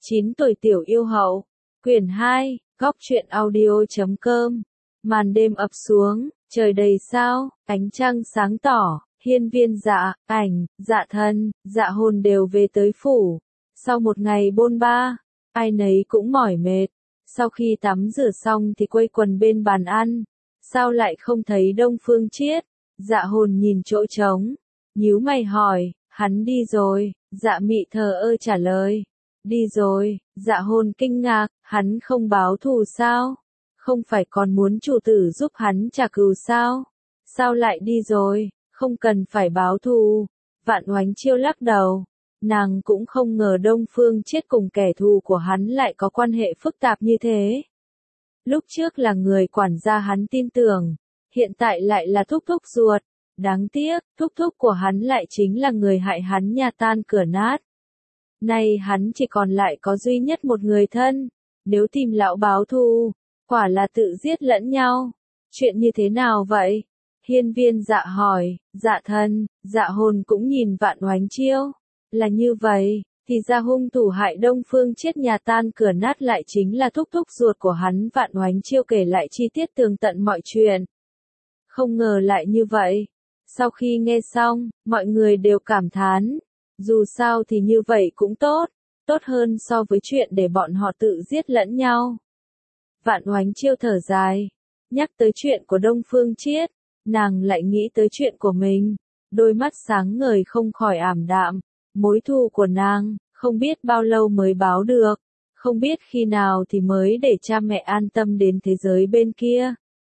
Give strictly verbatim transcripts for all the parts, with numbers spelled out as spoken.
chín tuổi tiểu yêu hậu, quyển hai, góc truyện audio chấm com. Màn đêm ập xuống, trời đầy sao, ánh trăng sáng tỏ, hiên viên dạ, ảnh, dạ thân, dạ hồn đều về tới phủ. Sau một ngày bôn ba, ai nấy cũng mỏi mệt. Sau khi tắm rửa xong thì quây quần bên bàn ăn. Sao lại không thấy Đông Phương Chiết? Dạ hồn nhìn chỗ trống, nhíu mày hỏi, hắn đi rồi. Dạ mị thờ ơ trả lời, đi rồi. Dạ hồn kinh ngạc, hắn không báo thù sao? Không phải còn muốn chủ tử giúp hắn trả cừu sao? Sao lại đi rồi? Không cần phải báo thù. Vạn Oánh Chiêu lắc đầu. Nàng cũng không ngờ Đông Phương Chiết cùng kẻ thù của hắn lại có quan hệ phức tạp như thế. Lúc trước là người quản gia hắn tin tưởng, hiện tại lại là thúc thúc ruột. Đáng tiếc, thúc thúc của hắn lại chính là người hại hắn nhà tan cửa nát. Nay hắn chỉ còn lại có duy nhất một người thân, nếu tìm lão báo thù, quả là tự giết lẫn nhau. Chuyện như thế nào vậy? Hiên viên dạ hỏi, dạ thân, dạ hồn cũng nhìn Vạn Oánh Chiêu. Là như vậy, thì ra hung thủ hại Đông Phương Chiết nhà tan cửa nát lại chính là thúc thúc ruột của hắn. Vạn Oánh Chiêu kể lại chi tiết tường tận mọi chuyện. Không ngờ lại như vậy. Sau khi nghe xong, mọi người đều cảm thán. Dù sao thì như vậy cũng tốt, tốt hơn so với chuyện để bọn họ tự giết lẫn nhau. Vạn Oánh Chiêu thở dài, nhắc tới chuyện của Đông Phương Chiết, nàng lại nghĩ tới chuyện của mình, đôi mắt sáng ngời không khỏi ảm đạm. Mối thù của nàng, không biết bao lâu mới báo được, không biết khi nào thì mới để cha mẹ an tâm đến thế giới bên kia.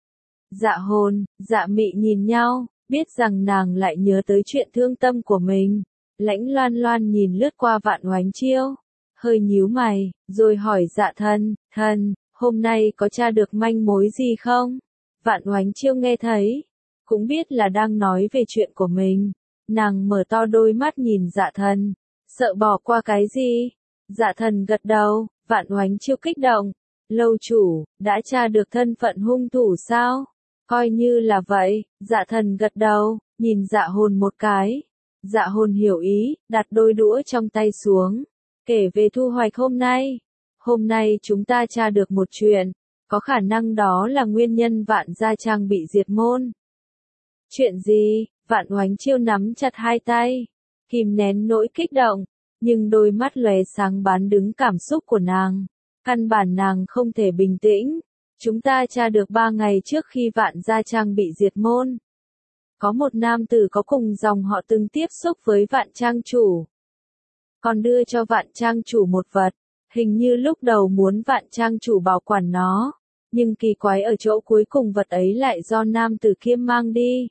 Dạ hồn, dạ mị nhìn nhau, biết rằng nàng lại nhớ tới chuyện thương tâm của mình. Lãnh Loan Loan nhìn lướt qua Vạn Oánh Chiêu, hơi nhíu mày, rồi hỏi dạ thân, thân, hôm nay có tra được manh mối gì không? Vạn Oánh Chiêu nghe thấy, cũng biết là đang nói về chuyện của mình. Nàng mở to đôi mắt nhìn dạ thần, sợ bỏ qua cái gì? Dạ thần gật đầu. Vạn Oánh Chiêu kích động, lâu chủ, đã tra được thân phận hung thủ sao? Coi như là vậy. Dạ thần gật đầu, nhìn dạ hồn một cái. Dạ hồn hiểu ý, đặt đôi đũa trong tay xuống, kể về thu hoạch hôm nay. Hôm nay chúng ta tra được một chuyện, có khả năng đó là nguyên nhân Vạn Gia Trang bị diệt môn. Chuyện gì? Vạn Oánh Chiêu nắm chặt hai tay, kìm nén nỗi kích động, nhưng đôi mắt lóe sáng bán đứng cảm xúc của nàng. Căn bản nàng không thể bình tĩnh. Chúng ta tra được ba ngày trước khi Vạn Gia Trang bị diệt môn. Có một nam tử có cùng dòng họ từng tiếp xúc với Vạn Trang chủ. Còn đưa cho Vạn Trang chủ một vật, hình như lúc đầu muốn Vạn Trang chủ bảo quản nó. Nhưng kỳ quái ở chỗ cuối cùng vật ấy lại do nam tử kia mang đi.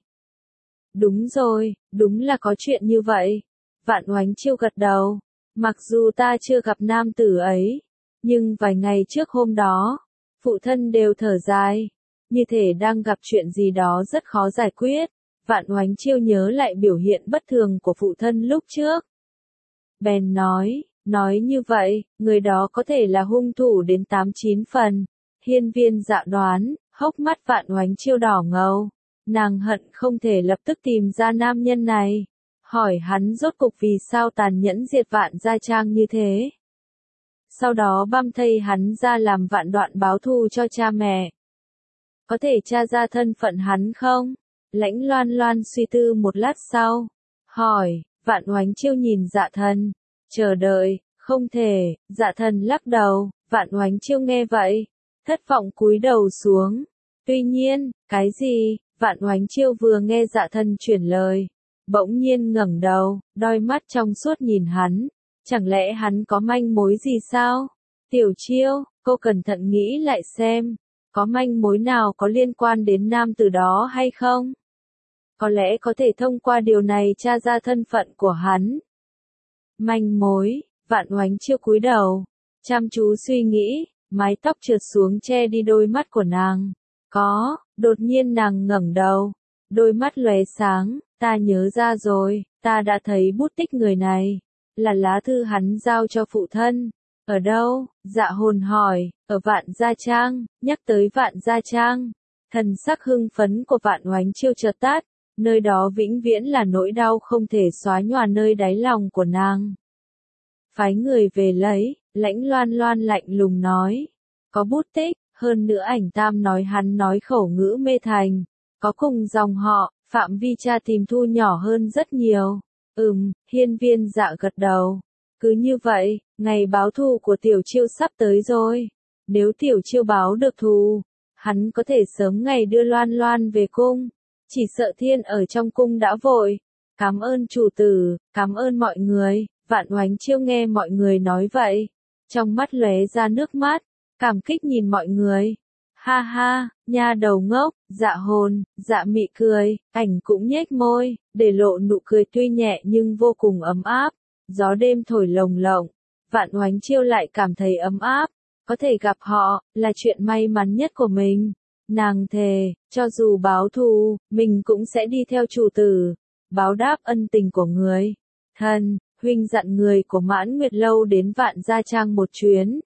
Đúng rồi, đúng là có chuyện như vậy. Vạn Oánh Chiêu gật đầu. Mặc dù ta chưa gặp nam tử ấy, nhưng vài ngày trước hôm đó, phụ thân đều thở dài, như thể đang gặp chuyện gì đó rất khó giải quyết. Vạn Oánh Chiêu nhớ lại biểu hiện bất thường của phụ thân lúc trước. Bèn nói, nói như vậy, người đó có thể là hung thủ đến tám chín phần. Hiên viên dạ đoán, hốc mắt Vạn Oánh Chiêu đỏ ngầu. Nàng hận không thể lập tức tìm ra nam nhân này, hỏi hắn rốt cục vì sao tàn nhẫn diệt Vạn Gia Trang như thế. Sau đó băm thây hắn ra làm vạn đoạn báo thù cho cha mẹ. Có thể tra ra thân phận hắn không? Lãnh Loan Loan suy tư một lát sau, hỏi. Vạn Oánh Chiêu nhìn dạ thần, chờ đợi, không thể. Dạ thần lắc đầu. Vạn Oánh Chiêu nghe vậy, thất vọng cúi đầu xuống. Tuy nhiên, cái gì? Vạn Oánh Chiêu vừa nghe dạ thân chuyển lời, bỗng nhiên ngẩng đầu, đôi mắt trong suốt nhìn hắn. Chẳng lẽ hắn có manh mối gì sao? Tiểu Chiêu, cô cẩn thận nghĩ lại xem, có manh mối nào có liên quan đến nam tử đó hay không? Có lẽ có thể thông qua điều này tra ra thân phận của hắn. Manh mối? Vạn Oánh Chiêu cúi đầu, chăm chú suy nghĩ, mái tóc trượt xuống che đi đôi mắt của nàng. Có. Đột nhiên nàng ngẩng đầu, đôi mắt lóe sáng, ta nhớ ra rồi, ta đã thấy bút tích người này, là lá thư hắn giao cho phụ thân. Ở đâu? Dạ hồn hỏi. Ở Vạn Gia Trang. Nhắc tới Vạn Gia Trang, thần sắc hưng phấn của Vạn Oánh Chiêu chợt tắt, nơi đó vĩnh viễn là nỗi đau không thể xóa nhòa nơi đáy lòng của nàng. Phái người về lấy. Lãnh Loan Loan lạnh lùng nói. Có bút tích, hơn nữa ảnh tam nói hắn nói khẩu ngữ mê thành. Có cùng dòng họ, phạm vi tra tìm thu nhỏ hơn rất nhiều. Ừm, hiên viên dạ gật đầu. Cứ như vậy, ngày báo thù của Tiểu Chiêu sắp tới rồi. Nếu Tiểu Chiêu báo được thù, hắn có thể sớm ngày đưa Loan Loan về cung. Chỉ sợ thiên ở trong cung đã vội. Cảm ơn chủ tử, cảm ơn mọi người. Vạn Oánh Chiêu nghe mọi người nói vậy. Trong mắt lóe ra nước mắt, cảm kích nhìn mọi người. Ha ha, nha đầu ngốc, dạ hồn, dạ mị cười, ảnh cũng nhếch môi, để lộ nụ cười tuy nhẹ nhưng vô cùng ấm áp. Gió đêm thổi lồng lộng, Vạn Oánh Chiêu lại cảm thấy ấm áp. Có thể gặp họ, là chuyện may mắn nhất của mình. Nàng thề, cho dù báo thù, mình cũng sẽ đi theo chủ tử, báo đáp ân tình của người. Thần, huynh dặn người của Mãn Nguyệt Lâu đến Vạn Gia Trang một chuyến.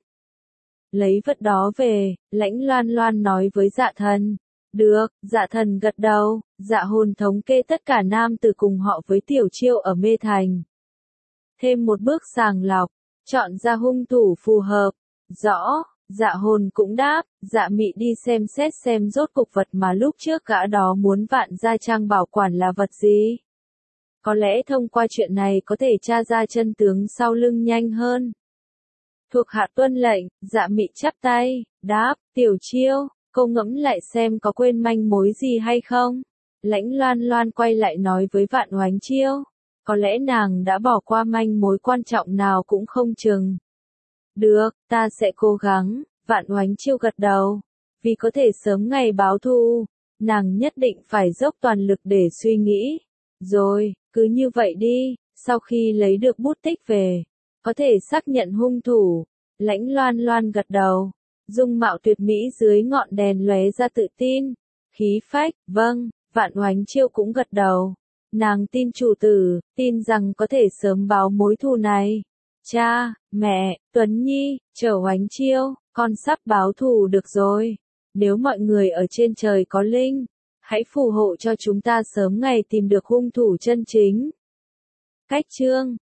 Lấy vật đó về, Lãnh Loan Loan nói với dạ thần. Được, dạ thần gật đầu, dạ hồn thống kê tất cả nam tử cùng họ với Tiểu Chiêu ở Mê Thành. Thêm một bước sàng lọc, chọn ra hung thủ phù hợp. Rõ, dạ hồn cũng đáp, dạ mị đi xem xét xem rốt cục vật mà lúc trước gã đó muốn Vạn Gia Trang bảo quản là vật gì. Có lẽ thông qua chuyện này có thể tra ra chân tướng sau lưng nhanh hơn. Thuộc hạ tuân lệnh, dạ mị chắp tay, đáp, Tiểu Chiêu, cô ngẫm lại xem có quên manh mối gì hay không. Lãnh Loan Loan quay lại nói với Vạn Oánh Chiêu, có lẽ nàng đã bỏ qua manh mối quan trọng nào cũng không chừng. Được, ta sẽ cố gắng, Vạn Oánh Chiêu gật đầu. Vì có thể sớm ngày báo thù, nàng nhất định phải dốc toàn lực để suy nghĩ. Rồi, cứ như vậy đi, sau khi lấy được bút tích về, có thể xác nhận hung thủ. Lãnh Loan Loan gật đầu, dung mạo tuyệt mỹ dưới ngọn đèn lóe ra tự tin, khí phách, vâng, Vạn Oánh Chiêu cũng gật đầu. Nàng tin chủ tử, tin rằng có thể sớm báo mối thù này. Cha, mẹ, Tuấn Nhi, Trở Oánh Chiêu, con sắp báo thù được rồi. Nếu mọi người ở trên trời có linh, hãy phù hộ cho chúng ta sớm ngày tìm được hung thủ chân chính. Cách chương